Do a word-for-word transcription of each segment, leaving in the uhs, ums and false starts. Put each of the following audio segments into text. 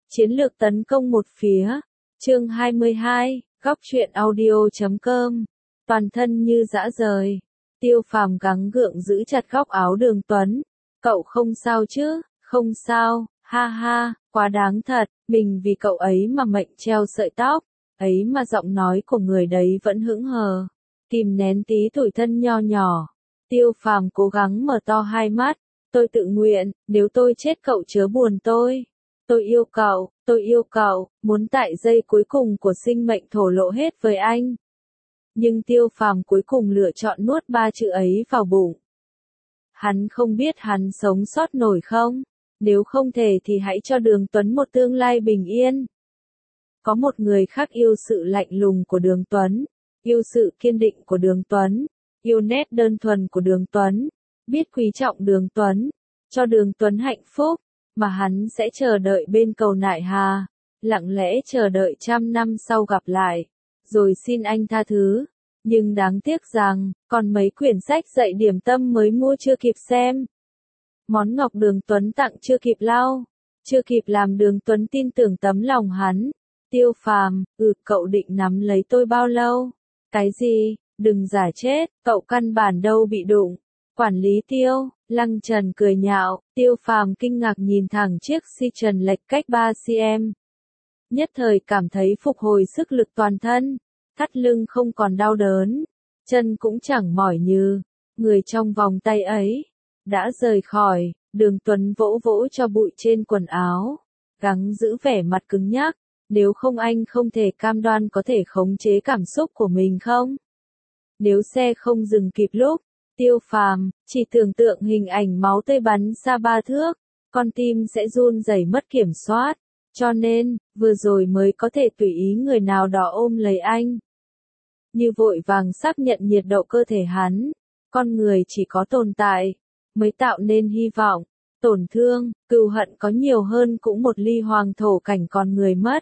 Chiến lược tấn công một phía. Chương hai mươi hai, góc truyện audio chấm com. Toàn thân như dã rời. Tiêu Phàm gắng gượng giữ chặt góc áo Đường Tuấn. Cậu không sao chứ? Không sao, ha ha, quá đáng thật, mình vì cậu ấy mà mệnh treo sợi tóc, ấy mà giọng nói của người đấy vẫn hững hờ, kìm nén tí tủi thân nho nhỏ. Tiêu Phàm cố gắng mở to hai mắt, tôi tự nguyện, nếu tôi chết cậu chớ buồn tôi. Tôi yêu cậu, tôi yêu cậu, muốn tại giây cuối cùng của sinh mệnh thổ lộ hết với anh. Nhưng Tiêu Phàm cuối cùng lựa chọn nuốt ba chữ ấy vào bụng. Hắn không biết hắn sống sót nổi không? Nếu không thể thì hãy cho Đường Tuấn một tương lai bình yên. Có một người khác yêu sự lạnh lùng của Đường Tuấn, yêu sự kiên định của Đường Tuấn, yêu nét đơn thuần của Đường Tuấn, biết quý trọng Đường Tuấn, cho Đường Tuấn hạnh phúc, mà hắn sẽ chờ đợi bên cầu nại hà, lặng lẽ chờ đợi trăm năm sau gặp lại, rồi xin anh tha thứ. Nhưng đáng tiếc rằng, còn mấy quyển sách dạy điểm tâm mới mua chưa kịp xem. Món ngọc Đường Tuấn tặng chưa kịp lau, chưa kịp làm Đường Tuấn tin tưởng tấm lòng hắn. Tiêu Phàm, ừ, cậu định nắm lấy tôi bao lâu? Cái gì? Đừng giả chết, cậu căn bản đâu bị đụng. Quản lý Tiêu, Lăng Trần cười nhạo, Tiêu Phàm kinh ngạc nhìn thẳng chiếc si trần lệch cách ba xăng-ti-mét. Nhất thời cảm thấy phục hồi sức lực toàn thân, thắt lưng không còn đau đớn, chân cũng chẳng mỏi như, người trong vòng tay ấy, đã rời khỏi. Đường Tuấn vỗ vỗ cho bụi trên quần áo, gắng giữ vẻ mặt cứng nhắc, nếu không anh không thể cam đoan có thể khống chế cảm xúc của mình không? Nếu xe không dừng kịp lúc, Tiêu Phàm, chỉ tưởng tượng hình ảnh máu tươi bắn xa ba thước, con tim sẽ run rẩy mất kiểm soát, cho nên, vừa rồi mới có thể tùy ý người nào đó ôm lấy anh. Như vội vàng xác nhận nhiệt độ cơ thể hắn, con người chỉ có tồn tại, mới tạo nên hy vọng, tổn thương, cừu hận có nhiều hơn cũng một ly hoàng thổ cảnh còn người mất.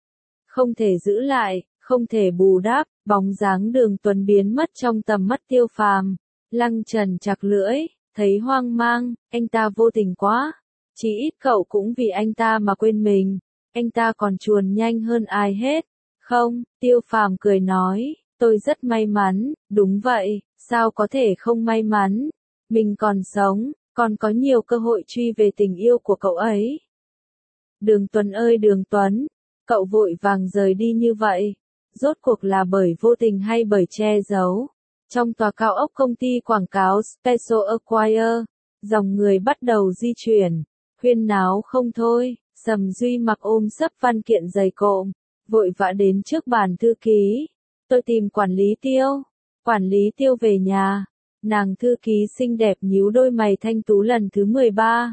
Không thể giữ lại, không thể bù đắp, bóng dáng Đường Tuấn biến mất trong tầm mắt Tiêu Phàm. Lăng Trần chặt lưỡi, thấy hoang mang, anh ta vô tình quá, chỉ ít cậu cũng vì anh ta mà quên mình, anh ta còn chuồn nhanh hơn ai hết. Không, Tiêu Phàm cười nói, tôi rất may mắn, đúng vậy, sao có thể không may mắn, mình còn sống, còn có nhiều cơ hội truy về tình yêu của cậu ấy. Đường Tuấn ơi Đường Tuấn, cậu vội vàng rời đi như vậy, rốt cuộc là bởi vô tình hay bởi che giấu? Trong tòa cao ốc công ty quảng cáo Special Acquire, dòng người bắt đầu di chuyển, huyên náo không thôi. Sầm Duy mặc ôm sấp văn kiện dày cộm, vội vã đến trước bàn thư ký. Tôi tìm quản lý Tiêu. Quản lý Tiêu về nhà. Nàng thư ký xinh đẹp nhíu đôi mày thanh tú lần thứ mười ba.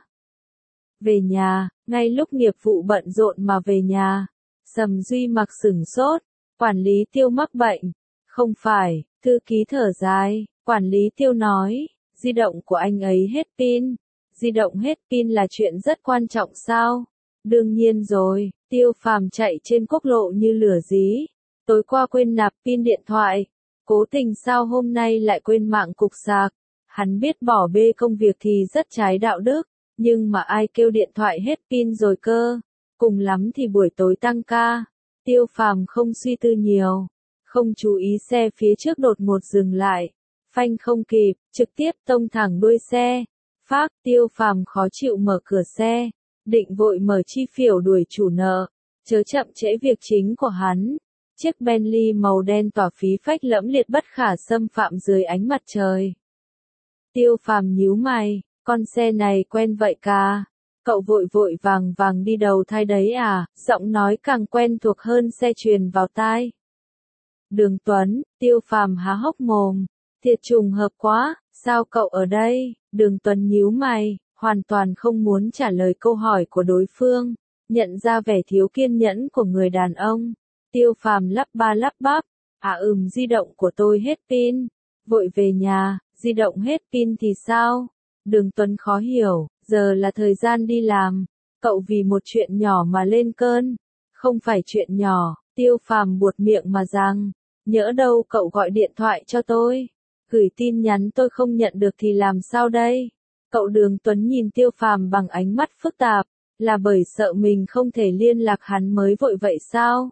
Về nhà, ngay lúc nghiệp vụ bận rộn mà về nhà. Sầm Duy mặc sửng sốt. Quản lý Tiêu mắc bệnh. Không phải, thư ký thở dài. Quản lý Tiêu nói, di động của anh ấy hết pin. Di động hết pin là chuyện rất quan trọng sao? Đương nhiên rồi, Tiêu Phàm chạy trên quốc lộ như lửa dí. Tối qua quên nạp pin điện thoại. Cố tình sao hôm nay lại quên mạng cục sạc. Hắn biết bỏ bê công việc thì rất trái đạo đức, nhưng mà ai kêu điện thoại hết pin rồi cơ. Cùng lắm thì buổi tối tăng ca. Tiêu Phàm không suy tư nhiều, không chú ý xe phía trước đột ngột dừng lại. Phanh không kịp, trực tiếp tông thẳng đuôi xe. Phác, Tiêu Phàm khó chịu mở cửa xe, định vội mở chi phiểu đuổi chủ nợ, chớ chậm trễ việc chính của hắn. Chiếc Bentley màu đen tỏa phí phách lẫm liệt bất khả xâm phạm dưới ánh mặt trời. Tiêu Phàm nhíu mày, con xe này quen vậy cả. Cậu vội vội vàng vàng đi đầu thai đấy à? Giọng nói càng quen thuộc hơn xe truyền vào tai. Đường Tuấn, Tiêu Phàm há hốc mồm. Thiệt trùng hợp quá, sao cậu ở đây? Đường Tuấn nhíu mày, hoàn toàn không muốn trả lời câu hỏi của đối phương, nhận ra vẻ thiếu kiên nhẫn của người đàn ông. Tiêu Phàm lắp ba lắp bắp, à ừm di động của tôi hết pin, vội về nhà, di động hết pin thì sao? Đường Tuấn khó hiểu, giờ là thời gian đi làm, cậu vì một chuyện nhỏ mà lên cơn, không phải chuyện nhỏ. Tiêu Phàm buột miệng mà rằng, nhỡ đâu cậu gọi điện thoại cho tôi, gửi tin nhắn tôi không nhận được thì làm sao đây? Cậu Đường Tuấn nhìn Tiêu Phàm bằng ánh mắt phức tạp, Là bởi sợ mình không thể liên lạc hắn mới vội vậy sao?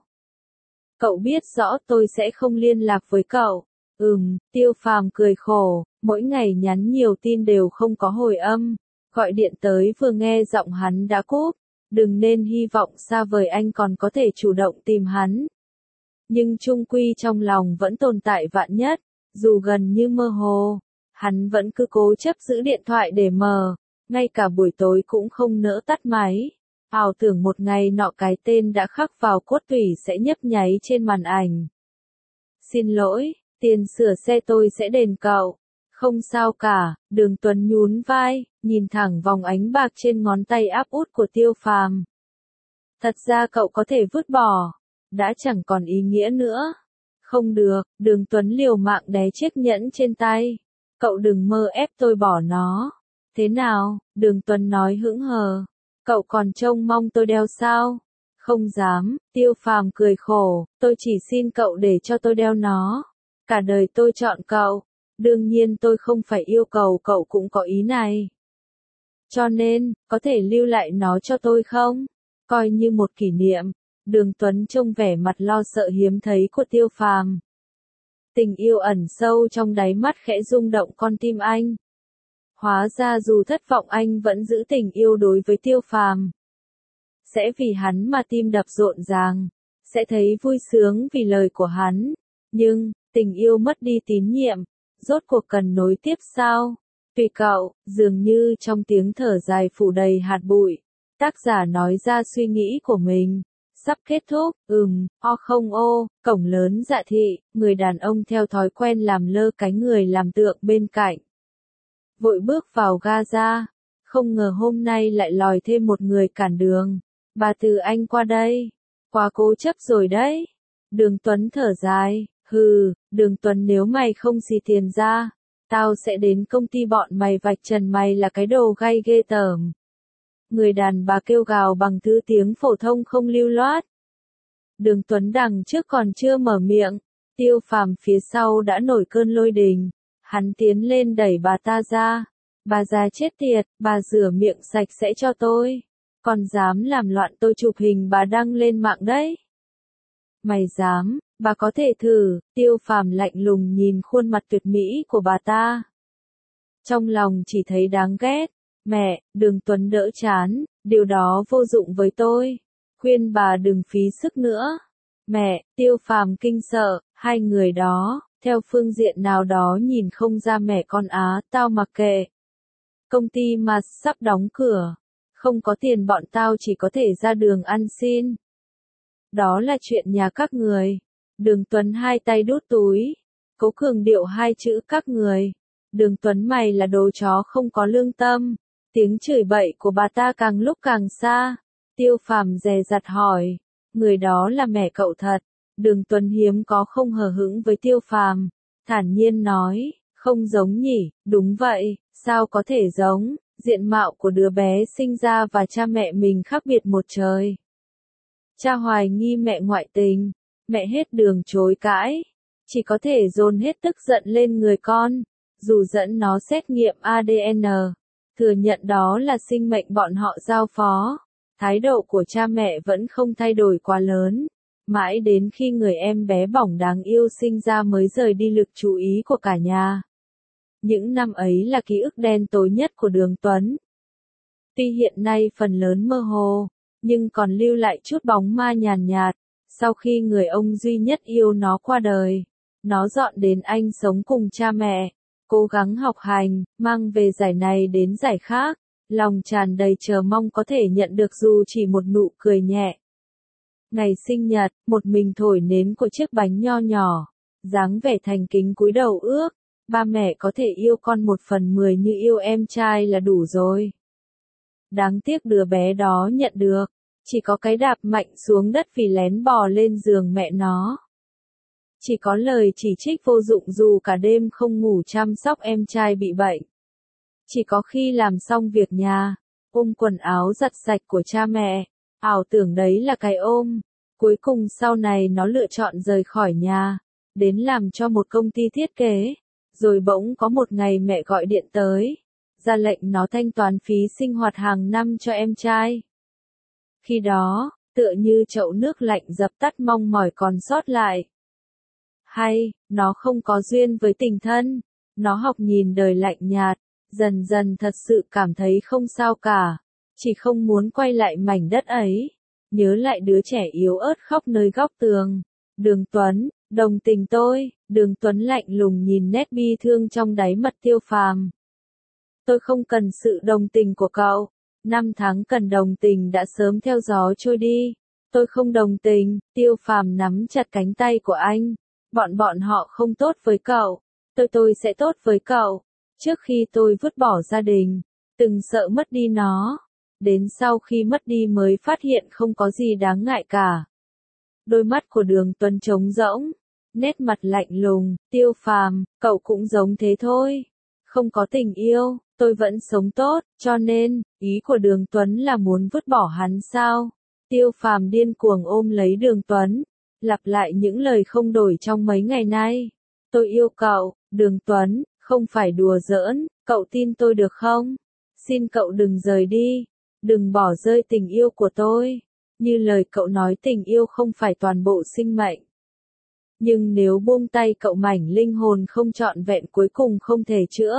Cậu biết rõ tôi sẽ không liên lạc với cậu. Ừm, Tiêu Phàm cười khổ, mỗi ngày nhắn nhiều tin đều không có hồi âm, gọi điện tới vừa nghe giọng hắn đã cúp, đừng nên hy vọng xa vời anh còn có thể chủ động tìm hắn. Nhưng chung quy trong lòng vẫn tồn tại vạn nhất, dù gần như mơ hồ, hắn vẫn cứ cố chấp giữ điện thoại để mở, ngay cả buổi tối cũng không nỡ tắt máy. Ảo tưởng một ngày nọ cái tên đã khắc vào cốt tủy sẽ nhấp nháy trên màn ảnh. Xin lỗi, tiền sửa xe tôi sẽ đền cậu. Không sao cả, Đường Tuấn nhún vai, nhìn thẳng vòng ánh bạc trên ngón tay áp út của Tiêu Phàm. Thật ra cậu có thể vứt bỏ, đã chẳng còn ý nghĩa nữa. Không được, Đường Tuấn liều mạng đé chiếc nhẫn trên tay. Cậu đừng mơ ép tôi bỏ nó. Thế nào? Đường Tuấn nói hững hờ. Cậu còn trông mong tôi đeo sao? Không dám, Tiêu Phàm cười khổ, tôi chỉ xin cậu để cho tôi đeo nó. Cả đời tôi chọn cậu, đương nhiên tôi không phải yêu cầu cậu cũng có ý này. Cho nên, có thể lưu lại nó cho tôi không? Coi như một kỷ niệm. Đường Tuấn trông vẻ mặt lo sợ hiếm thấy của Tiêu Phàm. Tình yêu ẩn sâu trong đáy mắt khẽ rung động con tim anh. Hóa ra dù thất vọng anh vẫn giữ tình yêu đối với Tiêu Phàm. Sẽ vì hắn mà tim đập rộn ràng, sẽ thấy vui sướng vì lời của hắn. Nhưng, tình yêu mất đi tín nhiệm, rốt cuộc cần nối tiếp sao? Tùy cậu, dường như trong tiếng thở dài phủ đầy hạt bụi, tác giả nói ra suy nghĩ của mình. Sắp kết thúc, ừm, o không ô, cổng lớn Dạ Thị, người đàn ông theo thói quen làm lơ cái người làm tượng bên cạnh. Vội bước vào Gaza, không ngờ hôm nay lại lòi thêm một người cản đường. Bà Từ Anh qua đây, quá cố chấp rồi đấy. Đường Tuấn thở dài, hừ, Đường Tuấn nếu mày không xì tiền ra, tao sẽ đến công ty bọn mày vạch trần mày là cái đồ gay ghê tởm. Người đàn bà kêu gào bằng thứ tiếng phổ thông không lưu loát. Đường Tuấn đằng trước còn chưa mở miệng, Tiêu Phàm phía sau đã nổi cơn lôi đình. Hắn tiến lên đẩy bà ta ra. Bà già chết tiệt, bà rửa miệng sạch sẽ cho tôi. Còn dám làm loạn tôi chụp hình bà đăng lên mạng đấy. Mày dám, bà có thể thử. Tiêu Phàm lạnh lùng nhìn khuôn mặt tuyệt mỹ của bà ta. Trong lòng chỉ thấy đáng ghét. Mẹ, Đường Tuấn đỡ chán, điều đó vô dụng với tôi. Khuyên bà đừng phí sức nữa. Mẹ, Tiêu Phàm kinh sợ, hai người đó, theo phương diện nào đó nhìn không ra mẹ con á, tao mặc kệ. Công ty mà sắp đóng cửa, không có tiền bọn tao chỉ có thể ra đường ăn xin. Đó là chuyện nhà các người. Đường Tuấn hai tay đút túi, cố cường điệu hai chữ các người. Đường Tuấn mày là đồ chó không có lương tâm. Tiếng chửi bậy của bà ta càng lúc càng xa. Tiêu Phàm dè dặt hỏi, người đó là mẹ cậu thật? Đường Tuấn hiếm có không hờ hững với Tiêu Phàm, thản nhiên nói, không giống nhỉ? Đúng vậy, sao có thể giống? Diện mạo của đứa bé sinh ra và cha mẹ mình khác biệt một trời. Cha hoài nghi mẹ ngoại tình, mẹ hết đường chối cãi, chỉ có thể dồn hết tức giận lên người con, dù dẫn nó xét nghiệm a đê en, thừa nhận đó là sinh mệnh bọn họ giao phó. Thái độ của cha mẹ vẫn không thay đổi quá lớn, mãi đến khi người em bé bỏng đáng yêu sinh ra mới rời đi lực chú ý của cả nhà. Những năm ấy là ký ức đen tối nhất của Đường Tuấn. Tuy hiện nay phần lớn mơ hồ, nhưng còn lưu lại chút bóng ma nhàn nhạt. Sau khi người ông duy nhất yêu nó qua đời, nó dọn đến Anh sống cùng cha mẹ, cố gắng học hành, mang về giải này đến giải khác, lòng tràn đầy chờ mong có thể nhận được dù chỉ một nụ cười nhẹ. Ngày sinh nhật, một mình thổi nến của chiếc bánh nho nhỏ, dáng vẻ thành kính cúi đầu ước, ba mẹ có thể yêu con một phần mười như yêu em trai là đủ rồi. Đáng tiếc đứa bé đó nhận được, chỉ có cái đạp mạnh xuống đất vì lén bò lên giường mẹ nó. Chỉ có lời chỉ trích vô dụng dù cả đêm không ngủ chăm sóc em trai bị bệnh. Chỉ có khi làm xong việc nhà, ôm quần áo giặt sạch của cha mẹ, ảo tưởng đấy là cái ôm. Cuối cùng sau này nó lựa chọn rời khỏi nhà, đến làm cho một công ty thiết kế. Rồi bỗng có một ngày mẹ gọi điện tới, ra lệnh nó thanh toán phí sinh hoạt hàng năm cho em trai. Khi đó, tựa như chậu nước lạnh dập tắt mong mỏi còn sót lại. Hay, nó không có duyên với tình thân, nó học nhìn đời lạnh nhạt, dần dần thật sự cảm thấy không sao cả, chỉ không muốn quay lại mảnh đất ấy, nhớ lại đứa trẻ yếu ớt khóc nơi góc tường. Đường Tuấn, đồng tình tôi, Đường Tuấn lạnh lùng nhìn nét bi thương trong đáy mắt Tiêu Phàm. Tôi không cần sự đồng tình của cậu, năm tháng cần đồng tình đã sớm theo gió trôi đi, tôi không đồng tình. Tiêu Phàm nắm chặt cánh tay của anh, bọn bọn họ không tốt với cậu, tôi tôi sẽ tốt với cậu. Trước khi tôi vứt bỏ gia đình, từng sợ mất đi nó, đến sau khi mất đi mới phát hiện không có gì đáng ngại cả. Đôi mắt của Đường Tuấn trống rỗng, nét mặt lạnh lùng. Tiêu Phàm, cậu cũng giống thế thôi, không có tình yêu, tôi vẫn sống tốt, cho nên, ý của Đường Tuấn là muốn vứt bỏ hắn sao? Tiêu Phàm điên cuồng ôm lấy Đường Tuấn, lặp lại những lời không đổi trong mấy ngày nay. Tôi yêu cậu, Đường Tuấn, không phải đùa giỡn, cậu tin tôi được không? Xin cậu đừng rời đi, đừng bỏ rơi tình yêu của tôi. Như lời cậu nói tình yêu không phải toàn bộ sinh mệnh. Nhưng nếu buông tay cậu mảnh linh hồn không trọn vẹn cuối cùng không thể chữa.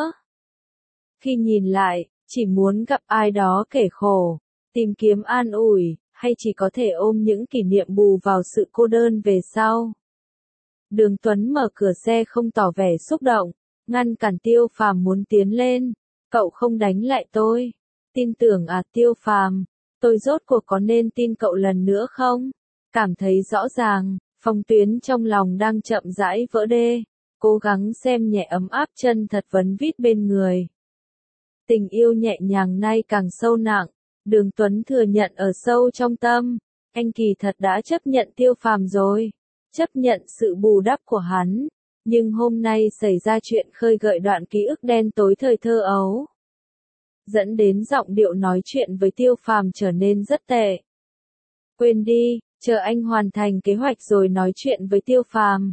Khi nhìn lại, chỉ muốn gặp ai đó kể khổ, tìm kiếm an ủi, hay chỉ có thể ôm những kỷ niệm bù vào sự cô đơn về sau. Đường Tuấn mở cửa xe không tỏ vẻ xúc động, ngăn cản Tiêu Phàm muốn tiến lên. Cậu không đánh lại tôi. Tin tưởng à Tiêu Phàm, tôi rốt cuộc có nên tin cậu lần nữa không? Cảm thấy rõ ràng, phong tuyến trong lòng đang chậm rãi vỡ đê, cố gắng xem nhẹ ấm áp chân thật vấn vít bên người. Tình yêu nhẹ nhàng nay càng sâu nặng, Đường Tuấn thừa nhận ở sâu trong tâm, anh kỳ thật đã chấp nhận Tiêu Phàm rồi, chấp nhận sự bù đắp của hắn, nhưng hôm nay xảy ra chuyện khơi gợi đoạn ký ức đen tối thời thơ ấu, dẫn đến giọng điệu nói chuyện với Tiêu Phàm trở nên rất tệ. Quên đi, chờ anh hoàn thành kế hoạch rồi nói chuyện với Tiêu Phàm.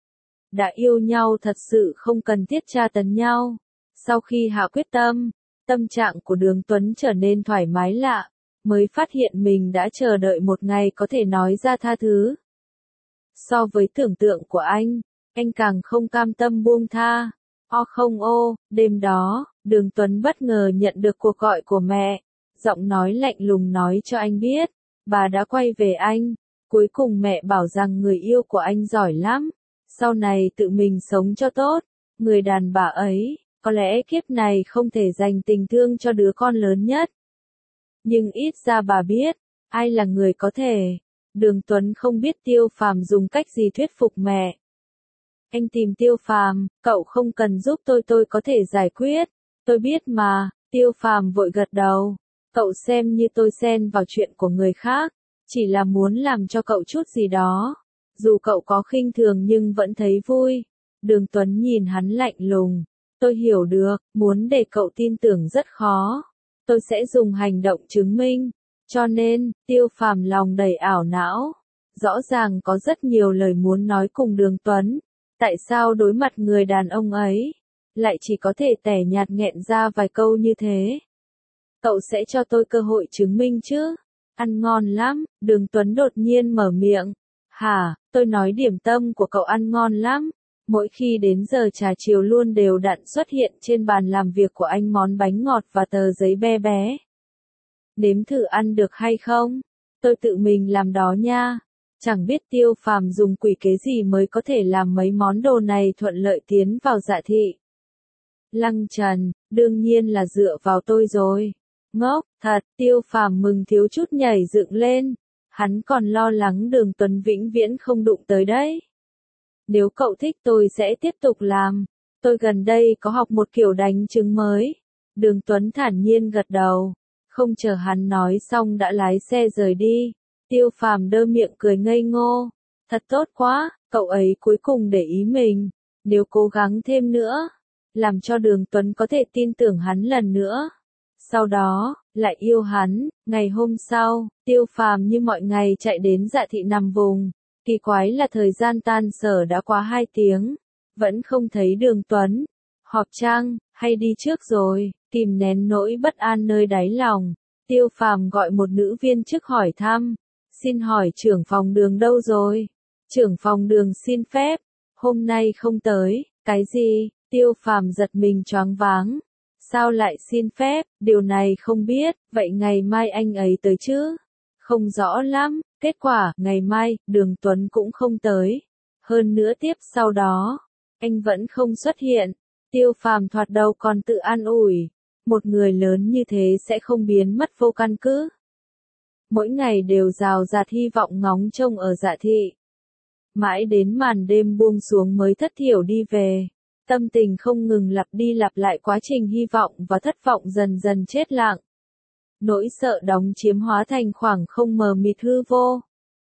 Đã yêu nhau thật sự không cần thiết tra tấn nhau. Sau khi hạ quyết tâm, tâm trạng của Đường Tuấn trở nên thoải mái lạ, mới phát hiện mình đã chờ đợi một ngày có thể nói ra tha thứ. So với tưởng tượng của anh, anh càng không cam tâm buông tha. O không ô, đêm đó, Đường Tuấn bất ngờ nhận được cuộc gọi của mẹ, giọng nói lạnh lùng nói cho anh biết, bà đã quay về anh, cuối cùng mẹ bảo rằng người yêu của anh giỏi lắm, sau này tự mình sống cho tốt, người đàn bà ấy, có lẽ kiếp này không thể dành tình thương cho đứa con lớn nhất. Nhưng ít ra bà biết, ai là người có thể. Đường Tuấn không biết Tiêu Phàm dùng cách gì thuyết phục mẹ. Anh tìm Tiêu Phàm, cậu không cần giúp tôi tôi có thể giải quyết. Tôi biết mà, Tiêu Phàm vội gật đầu. Cậu xem như tôi xen vào chuyện của người khác, chỉ là muốn làm cho cậu chút gì đó. Dù cậu có khinh thường nhưng vẫn thấy vui. Đường Tuấn nhìn hắn lạnh lùng. Tôi hiểu được, muốn để cậu tin tưởng rất khó. Tôi sẽ dùng hành động chứng minh. Cho nên, Tiêu Phàm lòng đầy ảo não. Rõ ràng có rất nhiều lời muốn nói cùng Đường Tuấn. Tại sao đối mặt người đàn ông ấy, lại chỉ có thể tẻ nhạt nghẹn ra vài câu như thế? Cậu sẽ cho tôi cơ hội chứng minh chứ? Ăn ngon lắm, Đường Tuấn đột nhiên mở miệng. Hả, tôi nói điểm tâm của cậu ăn ngon lắm. Mỗi khi đến giờ trà chiều luôn đều đặn xuất hiện trên bàn làm việc của anh món bánh ngọt và tờ giấy bé bé. Nếm thử ăn được hay không? Tôi tự mình làm đó nha. Chẳng biết Tiêu Phàm dùng quỷ kế gì mới có thể làm mấy món đồ này thuận lợi tiến vào dạ thị. Lăng Trần, đương nhiên là dựa vào tôi rồi. Ngốc, thật, Tiêu Phàm mừng thiếu chút nhảy dựng lên. Hắn còn lo lắng Đường Tuấn vĩnh viễn không đụng tới đấy. Nếu cậu thích tôi sẽ tiếp tục làm. Tôi gần đây có học một kiểu đánh trứng mới. Đường Tuấn thản nhiên gật đầu. Không chờ hắn nói xong đã lái xe rời đi. Tiêu Phàm đơ miệng cười ngây ngô. Thật tốt quá, cậu ấy cuối cùng để ý mình. Nếu cố gắng thêm nữa, làm cho Đường Tuấn có thể tin tưởng hắn lần nữa. Sau đó, lại yêu hắn. Ngày hôm sau, Tiêu Phàm như mọi ngày chạy đến dạ thị nằm vùng. Kỳ quái là thời gian tan sở đã quá hai tiếng. Vẫn không thấy Đường Tuấn. Họp trang, hay đi trước rồi, kìm nén nỗi bất an nơi đáy lòng. Tiêu Phàm gọi một nữ viên chức hỏi thăm, xin hỏi trưởng phòng Đường đâu rồi? Trưởng phòng Đường xin phép, hôm nay không tới. Cái gì? Tiêu Phàm giật mình choáng váng. Sao lại xin phép, điều này không biết, vậy ngày mai anh ấy tới chứ? Không rõ lắm, kết quả, ngày mai, Đường Tuấn cũng không tới. Hơn nữa tiếp sau đó, anh vẫn không xuất hiện. Tiêu Phàm thoạt đầu còn tự an ủi, một người lớn như thế sẽ không biến mất vô căn cứ. Mỗi ngày đều rào rạt hy vọng ngóng trông ở Dạ Thị. Mãi đến màn đêm buông xuống mới thất thiểu đi về. Tâm tình không ngừng lặp đi lặp lại quá trình hy vọng và thất vọng dần dần chết lặng. Nỗi sợ đóng chiếm hóa thành khoảng không mờ mịt hư vô.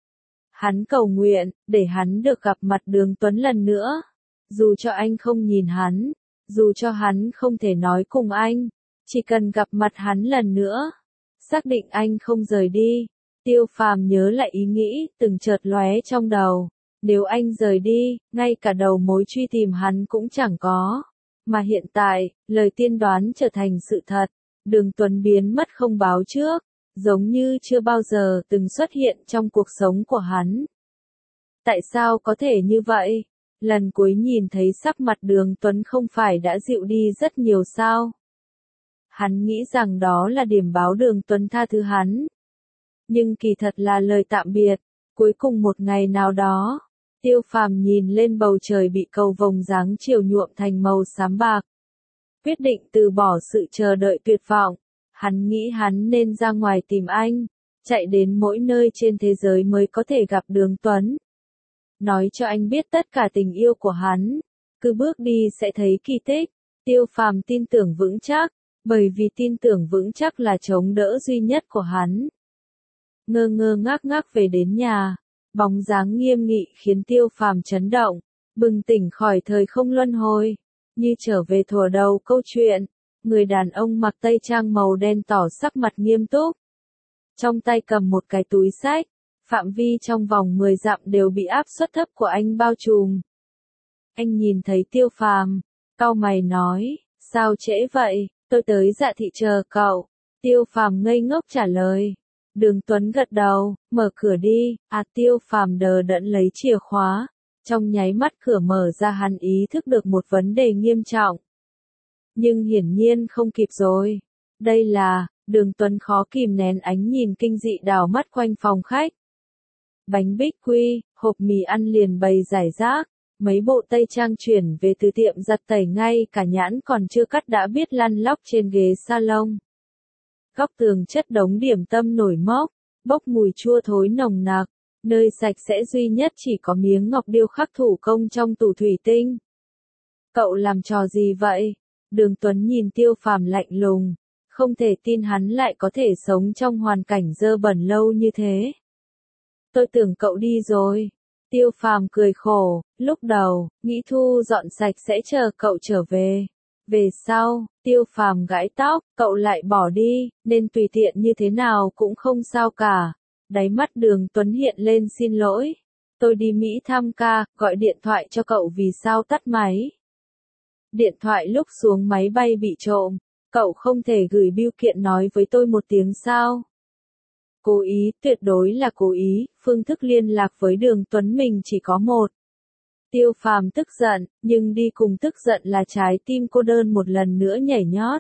Hắn cầu nguyện, để hắn được gặp mặt Đường Tuấn lần nữa. Dù cho anh không nhìn hắn, dù cho hắn không thể nói cùng anh, chỉ cần gặp mặt hắn lần nữa. Xác định anh không rời đi. Tiêu Phàm nhớ lại ý nghĩ từng chợt lóe trong đầu. Nếu anh rời đi, ngay cả đầu mối truy tìm hắn cũng chẳng có. Mà hiện tại, lời tiên đoán trở thành sự thật. Đường Tuấn biến mất không báo trước, giống như chưa bao giờ từng xuất hiện trong cuộc sống của hắn. Tại sao có thể như vậy? Lần cuối nhìn thấy sắc mặt Đường Tuấn không phải đã dịu đi rất nhiều sao? Hắn nghĩ rằng đó là điểm báo Đường Tuấn tha thứ hắn. Nhưng kỳ thật là lời tạm biệt. Cuối cùng một ngày nào đó, Tiêu Phàm nhìn lên bầu trời bị cầu vồng dáng chiều nhuộm thành màu xám bạc. Quyết định từ bỏ sự chờ đợi tuyệt vọng. Hắn nghĩ hắn nên ra ngoài tìm anh, chạy đến mỗi nơi trên thế giới mới có thể gặp Đường Tuấn. Nói cho anh biết tất cả tình yêu của hắn. Cứ bước đi sẽ thấy kỳ tích. Tiêu Phàm tin tưởng vững chắc, bởi vì tin tưởng vững chắc là chống đỡ duy nhất của hắn. Ngơ ngơ ngác ngác về đến nhà. Bóng dáng nghiêm nghị khiến Tiêu Phàm chấn động, bừng tỉnh khỏi thời không luân hồi, như trở về thuở đầu câu chuyện. Người đàn ông mặc tây trang màu đen tỏ sắc mặt nghiêm túc, trong tay cầm một cái túi xách, phạm vi trong vòng mười dặm đều bị áp suất thấp của anh bao trùm. Anh nhìn thấy Tiêu Phàm, cau mày nói, sao trễ vậy, tôi tới Dạ Thị chờ cậu. Tiêu Phàm ngây ngốc trả lời. Đường Tuấn gật đầu, mở cửa đi. À, Tiêu Phàm đờ đẫn lấy chìa khóa. Trong nháy mắt cửa mở ra, hắn ý thức được một vấn đề nghiêm trọng. Nhưng hiển nhiên không kịp rồi. Đây là, Đường Tuấn khó kìm nén ánh nhìn kinh dị đảo mắt quanh phòng khách. Bánh bích quy, hộp mì ăn liền bày rải rác, mấy bộ tây trang chuyển về từ tiệm giặt tẩy, ngay cả nhãn còn chưa cắt đã biết lăn lóc trên ghế salon. Góc tường chất đống điểm tâm nổi mốc, bốc mùi chua thối nồng nặc, nơi sạch sẽ duy nhất chỉ có miếng ngọc điêu khắc thủ công trong tủ thủy tinh. Cậu làm trò gì vậy? Đường Tuấn nhìn Tiêu Phàm lạnh lùng, không thể tin hắn lại có thể sống trong hoàn cảnh dơ bẩn lâu như thế. Tôi tưởng cậu đi rồi. Tiêu Phàm cười khổ, lúc đầu, nghĩ thu dọn sạch sẽ chờ cậu trở về. Về sau, Tiêu Phàm gãi tóc, cậu lại bỏ đi, nên tùy tiện như thế nào cũng không sao cả. Đáy mắt Đường Tuấn hiện lên xin lỗi. Tôi đi Mỹ thăm ca, gọi điện thoại cho cậu vì sao tắt máy. Điện thoại lúc xuống máy bay bị trộm, cậu không thể gửi bưu kiện nói với tôi một tiếng sao? Cố ý, tuyệt đối là cố ý, phương thức liên lạc với Đường Tuấn mình chỉ có một. Tiêu Phàm tức giận, nhưng đi cùng tức giận là trái tim cô đơn một lần nữa nhảy nhót.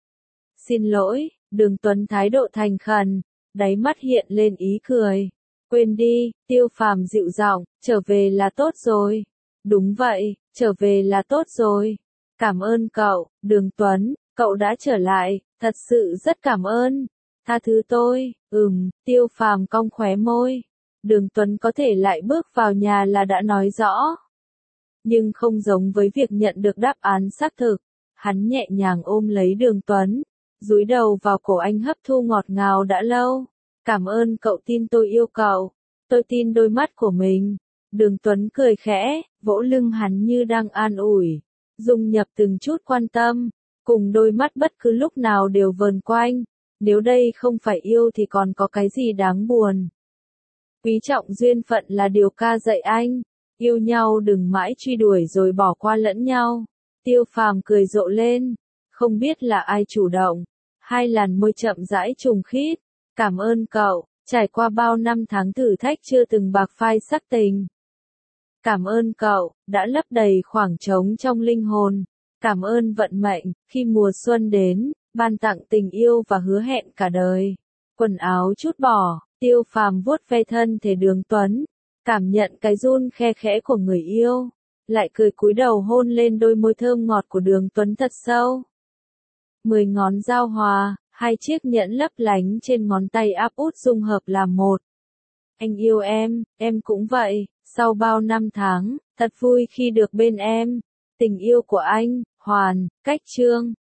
Xin lỗi, Đường Tuấn thái độ thành khẩn, đáy mắt hiện lên ý cười. Quên đi, Tiêu Phàm dịu giọng, trở về là tốt rồi. Đúng vậy, trở về là tốt rồi. Cảm ơn cậu, Đường Tuấn, cậu đã trở lại, thật sự rất cảm ơn. Tha thứ tôi, ừm, Tiêu Phàm cong khóe môi. Đường Tuấn có thể lại bước vào nhà là đã nói rõ. Nhưng không giống với việc nhận được đáp án xác thực. Hắn nhẹ nhàng ôm lấy Đường Tuấn, dúi đầu vào cổ anh hấp thu ngọt ngào đã lâu. Cảm ơn cậu tin tôi yêu cậu. Tôi tin đôi mắt của mình. Đường Tuấn cười khẽ, vỗ lưng hắn như đang an ủi. Dung nhập từng chút quan tâm, cùng đôi mắt bất cứ lúc nào đều vờn quanh. Nếu đây không phải yêu thì còn có cái gì đáng buồn. Quý trọng duyên phận là điều ca dạy anh. Yêu nhau đừng mãi truy đuổi rồi bỏ qua lẫn nhau. Tiêu Phàm cười rộ lên. Không biết là ai chủ động. Hai làn môi chậm rãi trùng khít. Cảm ơn cậu, trải qua bao năm tháng thử thách chưa từng bạc phai sắc tình. Cảm ơn cậu, đã lấp đầy khoảng trống trong linh hồn. Cảm ơn vận mệnh, khi mùa xuân đến, ban tặng tình yêu và hứa hẹn cả đời. Quần áo chút bỏ, Tiêu Phàm vuốt ve thân thể Đường Tuấn, cảm nhận cái run khe khẽ của người yêu, lại cười cúi đầu hôn lên đôi môi thơm ngọt của Đường Tuấn thật sâu. Mười ngón giao hòa, hai chiếc nhẫn lấp lánh trên ngón tay áp út dung hợp làm một. Anh yêu em, em cũng vậy, sau bao năm tháng, thật vui khi được bên em. Tình yêu của anh, Hoàn, Cách Trương.